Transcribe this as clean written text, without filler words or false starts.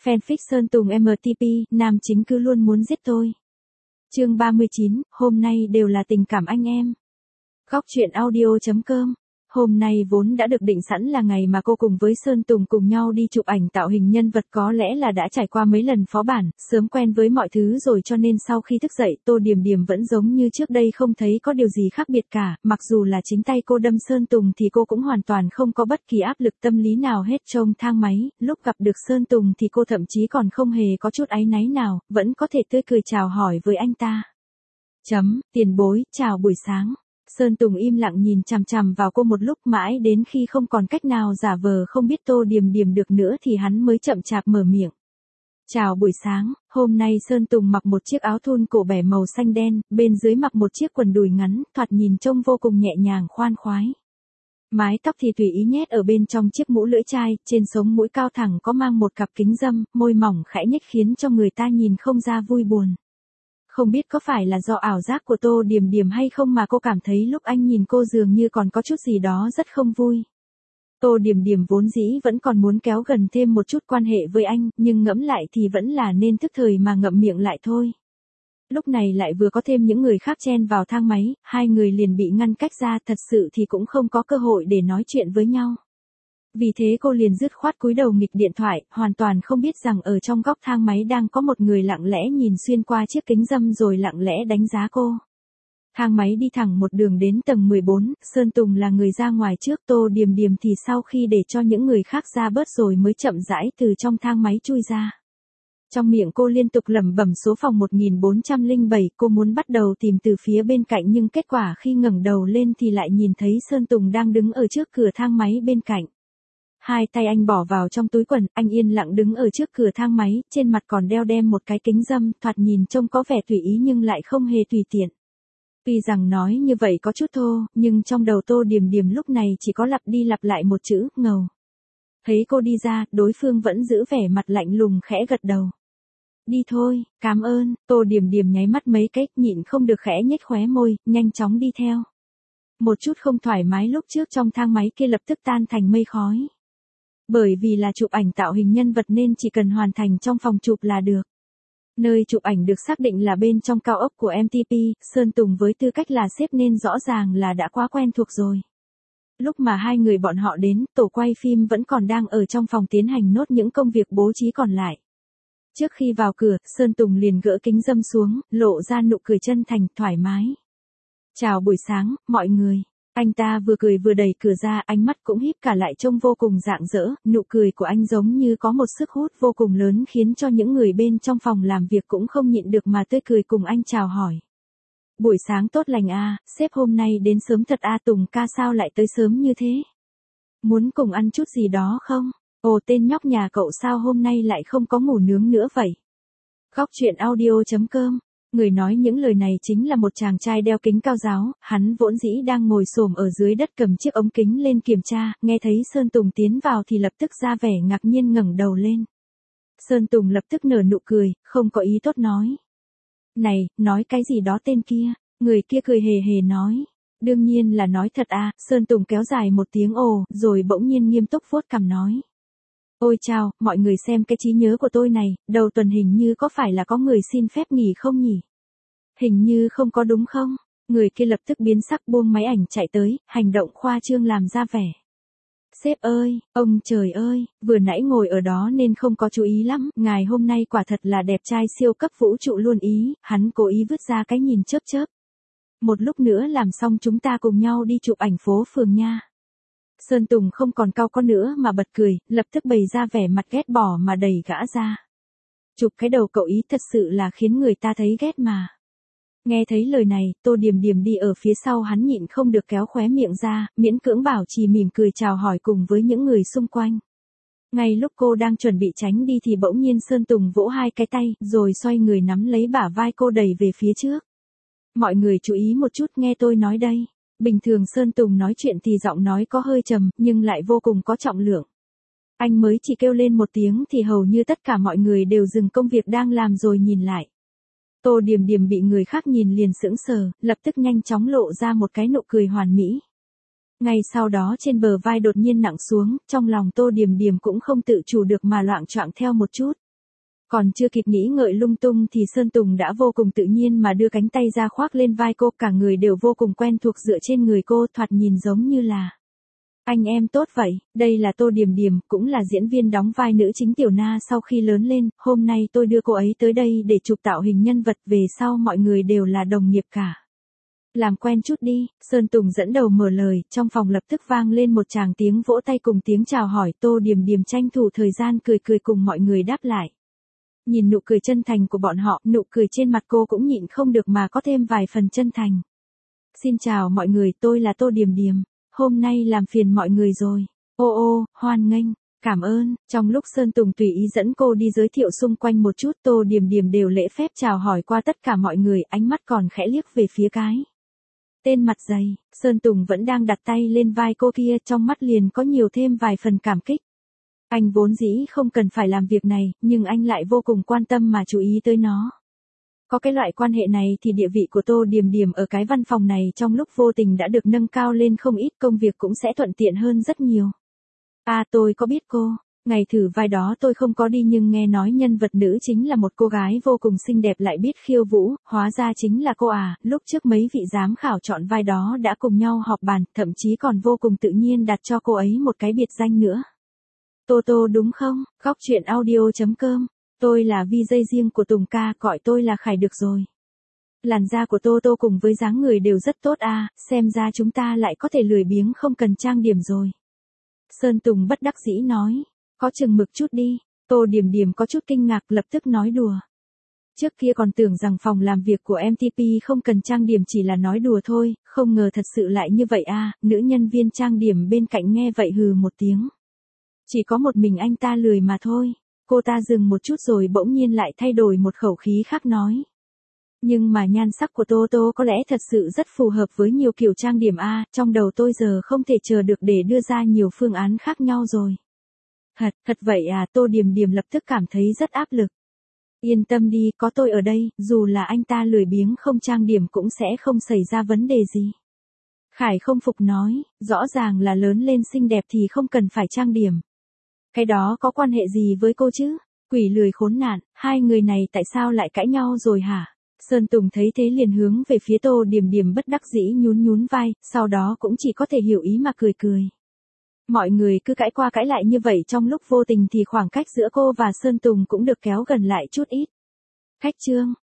Fanfic Sơn Tùng MTP, nam chính cứ luôn muốn giết tôi. Chương 39, hôm nay đều là tình cảm anh em. Góc truyện audio.com. Hôm nay vốn đã được định sẵn là ngày mà cô cùng với Sơn Tùng cùng nhau đi chụp ảnh tạo hình nhân vật, có lẽ là đã trải qua mấy lần phó bản, sớm quen với mọi thứ rồi, cho nên sau khi thức dậy Tô Điềm Điềm vẫn giống như trước đây, không thấy có điều gì khác biệt cả. Mặc dù là chính tay cô đâm Sơn Tùng thì cô cũng hoàn toàn không có bất kỳ áp lực tâm lý nào hết. Trong thang máy, lúc gặp được Sơn Tùng thì cô thậm chí còn không hề có chút áy náy nào, vẫn có thể tươi cười chào hỏi với anh ta. Tiền bối, chào buổi sáng. Sơn Tùng im lặng nhìn chằm chằm vào cô một lúc, mãi đến khi không còn cách nào giả vờ không biết Tô Điềm Điềm được nữa thì hắn mới chậm chạp mở miệng. Chào buổi sáng. Hôm nay Sơn Tùng mặc một chiếc áo thun cổ bẻ màu xanh đen, bên dưới mặc một chiếc quần đùi ngắn, thoạt nhìn trông vô cùng nhẹ nhàng khoan khoái. Mái tóc thì tùy ý nhét ở bên trong chiếc mũ lưỡi chai, trên sống mũi cao thẳng có mang một cặp kính râm, môi mỏng khẽ nhếch khiến cho người ta nhìn không ra vui buồn. Không biết có phải là do ảo giác của Tô Điềm Điềm hay không mà cô cảm thấy lúc anh nhìn cô dường như còn có chút gì đó rất không vui. Tô Điềm Điềm vốn dĩ vẫn còn muốn kéo gần thêm một chút quan hệ với anh, nhưng ngẫm lại thì vẫn là nên thức thời mà ngậm miệng lại thôi. Lúc này lại vừa có thêm những người khác chen vào thang máy, hai người liền bị ngăn cách ra, thật sự thì cũng không có cơ hội để nói chuyện với nhau. Vì thế cô liền dứt khoát cúi đầu nghịch điện thoại, hoàn toàn không biết rằng ở trong góc thang máy đang có một người lặng lẽ nhìn xuyên qua chiếc kính râm rồi lặng lẽ đánh giá cô. Thang máy đi thẳng một đường đến tầng 14, Sơn Tùng là người ra ngoài trước, Tô Điềm Điềm thì sau khi để cho những người khác ra bớt rồi mới chậm rãi từ trong thang máy chui ra. Trong miệng cô liên tục lẩm bẩm số phòng 1407, cô muốn bắt đầu tìm từ phía bên cạnh nhưng kết quả khi ngẩng đầu lên thì lại nhìn thấy Sơn Tùng đang đứng ở trước cửa thang máy bên cạnh. Hai tay anh bỏ vào trong túi quần, anh yên lặng đứng ở trước cửa thang máy, trên mặt còn đeo một cái kính râm, thoạt nhìn trông có vẻ tùy ý nhưng lại không hề tùy tiện. Tuy rằng nói như vậy có chút thô, nhưng trong đầu Tô Điềm Điềm lúc này chỉ có lặp đi lặp lại một chữ, ngầu. Thấy cô đi ra, đối phương vẫn giữ vẻ mặt lạnh lùng khẽ gật đầu. Đi thôi, cảm ơn. Tô Điềm Điềm nháy mắt mấy cái, nhịn không được khẽ nhếch khóe môi, nhanh chóng đi theo. Một chút không thoải mái lúc trước trong thang máy kia lập tức tan thành mây khói. Bởi vì là chụp ảnh tạo hình nhân vật nên chỉ cần hoàn thành trong phòng chụp là được. Nơi chụp ảnh được xác định là bên trong cao ốc của MTP, Sơn Tùng với tư cách là sếp nên rõ ràng là đã quá quen thuộc rồi. Lúc mà hai người bọn họ đến, tổ quay phim vẫn còn đang ở trong phòng tiến hành nốt những công việc bố trí còn lại. Trước khi vào cửa, Sơn Tùng liền gỡ kính râm xuống, lộ ra nụ cười chân thành, thoải mái. Chào buổi sáng, mọi người. Anh ta vừa cười vừa đẩy cửa ra, ánh mắt cũng híp cả lại trông vô cùng rạng rỡ, nụ cười của anh giống như có một sức hút vô cùng lớn khiến cho những người bên trong phòng làm việc cũng không nhịn được mà tươi cười cùng anh chào hỏi. Buổi sáng tốt lành à, sếp hôm nay đến sớm thật à, Tùng ca sao lại tới sớm như thế? Muốn cùng ăn chút gì đó không? Ồ, tên nhóc nhà cậu sao hôm nay lại không có ngủ nướng nữa vậy? Góc truyện audio.com. Người nói những lời này chính là một chàng trai đeo kính cao ráo, hắn vốn dĩ đang ngồi xổm ở dưới đất cầm chiếc ống kính lên kiểm tra, nghe thấy Sơn Tùng tiến vào thì lập tức ra vẻ ngạc nhiên ngẩng đầu lên. Sơn Tùng lập tức nở nụ cười, không có ý tốt nói. Này, nói cái gì đó tên kia, người kia cười hề hề nói. Đương nhiên là nói thật à, Sơn Tùng kéo dài một tiếng ồ, rồi bỗng nhiên nghiêm túc vuốt cằm nói. Ôi chao, mọi người xem cái trí nhớ của tôi này, đầu tuần hình như có phải là có người xin phép nghỉ không nhỉ? Hình như không có đúng không? Người kia lập tức biến sắc buông máy ảnh chạy tới, hành động khoa trương làm ra vẻ. Sếp ơi, ông trời ơi, vừa nãy ngồi ở đó nên không có chú ý lắm, ngài hôm nay quả thật là đẹp trai siêu cấp vũ trụ luôn ý, hắn cố ý vứt ra cái nhìn chớp chớp. Một lúc nữa làm xong chúng ta cùng nhau đi chụp ảnh phố phường nha. Sơn Tùng không còn cau có nữa mà bật cười, lập tức bày ra vẻ mặt ghét bỏ mà đẩy gã ra. Chụp cái đầu cậu ý thật sự là khiến người ta thấy ghét mà. Nghe thấy lời này, Tô Điềm Điềm đi ở phía sau hắn nhịn không được kéo khóe miệng ra, miễn cưỡng bảo trì mỉm cười chào hỏi cùng với những người xung quanh. Ngay lúc cô đang chuẩn bị tránh đi thì bỗng nhiên Sơn Tùng vỗ hai cái tay, rồi xoay người nắm lấy bả vai cô đẩy về phía trước. Mọi người chú ý một chút nghe tôi nói đây. Bình thường Sơn Tùng nói chuyện thì giọng nói có hơi trầm, nhưng lại vô cùng có trọng lượng. Anh mới chỉ kêu lên một tiếng thì hầu như tất cả mọi người đều dừng công việc đang làm rồi nhìn lại. Tô Điềm Điềm bị người khác nhìn liền sững sờ, lập tức nhanh chóng lộ ra một cái nụ cười hoàn mỹ. Ngay sau đó trên bờ vai đột nhiên nặng xuống, trong lòng Tô Điềm Điềm cũng không tự chủ được mà loạng choạng theo một chút. Còn chưa kịp nghĩ ngợi lung tung thì Sơn Tùng đã vô cùng tự nhiên mà đưa cánh tay ra khoác lên vai cô, cả người đều vô cùng quen thuộc dựa trên người cô, thoạt nhìn giống như là anh em tốt vậy. Đây là Tô Điềm Điềm, cũng là diễn viên đóng vai nữ chính Tiểu Na sau khi lớn lên, hôm nay tôi đưa cô ấy tới đây để chụp tạo hình nhân vật, về sau mọi người đều là đồng nghiệp cả. Làm quen chút đi, Sơn Tùng dẫn đầu mở lời, trong phòng lập tức vang lên một tràng tiếng vỗ tay cùng tiếng chào hỏi. Tô Điềm Điềm tranh thủ thời gian cười cười cùng mọi người đáp lại. Nhìn nụ cười chân thành của bọn họ, nụ cười trên mặt cô cũng nhịn không được mà có thêm vài phần chân thành. Xin chào mọi người, tôi là Tô Điềm Điềm, hôm nay làm phiền mọi người rồi. Ô, hoan nghênh, cảm ơn. Trong lúc Sơn Tùng tùy ý dẫn cô đi giới thiệu xung quanh một chút, Tô Điềm Điềm đều lễ phép chào hỏi qua tất cả mọi người, ánh mắt còn khẽ liếc về phía cái tên mặt dày. Sơn Tùng vẫn đang đặt tay lên vai cô kia, trong mắt liền có nhiều thêm vài phần cảm kích. Anh vốn dĩ không cần phải làm việc này, nhưng anh lại vô cùng quan tâm mà chú ý tới nó. Có cái loại quan hệ này thì địa vị của Tô Điềm Điềm ở cái văn phòng này trong lúc vô tình đã được nâng cao lên không ít, công việc cũng sẽ thuận tiện hơn rất nhiều. Tôi có biết cô, ngày thử vai đó tôi không có đi nhưng nghe nói nhân vật nữ chính là một cô gái vô cùng xinh đẹp lại biết khiêu vũ, hóa ra chính là cô à. Lúc trước mấy vị giám khảo chọn vai đó đã cùng nhau họp bàn, thậm chí còn vô cùng tự nhiên đặt cho cô ấy một cái biệt danh nữa. Tô đúng không? Góc truyện audio.com. Tôi là VJ riêng của Tùng ca, gọi tôi là Khải được rồi. Làn da của Tô cùng với dáng người đều rất tốt xem ra chúng ta lại có thể lười biếng không cần trang điểm rồi. Sơn Tùng bất đắc dĩ nói, có chừng mực chút đi. Tô Điềm Điềm có chút kinh ngạc, lập tức nói đùa. Trước kia còn tưởng rằng phòng làm việc của MTP không cần trang điểm chỉ là nói đùa thôi, không ngờ thật sự lại như vậy nữ nhân viên trang điểm bên cạnh nghe vậy hừ một tiếng. Chỉ có một mình anh ta lười mà thôi. Cô ta dừng một chút rồi bỗng nhiên lại thay đổi một khẩu khí khác nói. Nhưng mà nhan sắc của Tô có lẽ thật sự rất phù hợp với nhiều kiểu trang điểm trong đầu tôi giờ không thể chờ được để đưa ra nhiều phương án khác nhau rồi. Thật vậy Tô Điềm Điềm lập tức cảm thấy rất áp lực. Yên tâm đi, có tôi ở đây, dù là anh ta lười biếng không trang điểm cũng sẽ không xảy ra vấn đề gì. Khải không phục nói, rõ ràng là lớn lên xinh đẹp thì không cần phải trang điểm. Cái đó có quan hệ gì với cô chứ? Quỷ lười khốn nạn, hai người này tại sao lại cãi nhau rồi hả? Sơn Tùng thấy thế liền hướng về phía Tô Điềm Điềm bất đắc dĩ nhún vai, sau đó cũng chỉ có thể hiểu ý mà cười. Mọi người cứ cãi qua cãi lại như vậy trong lúc vô tình thì khoảng cách giữa cô và Sơn Tùng cũng được kéo gần lại chút ít. Khách trương,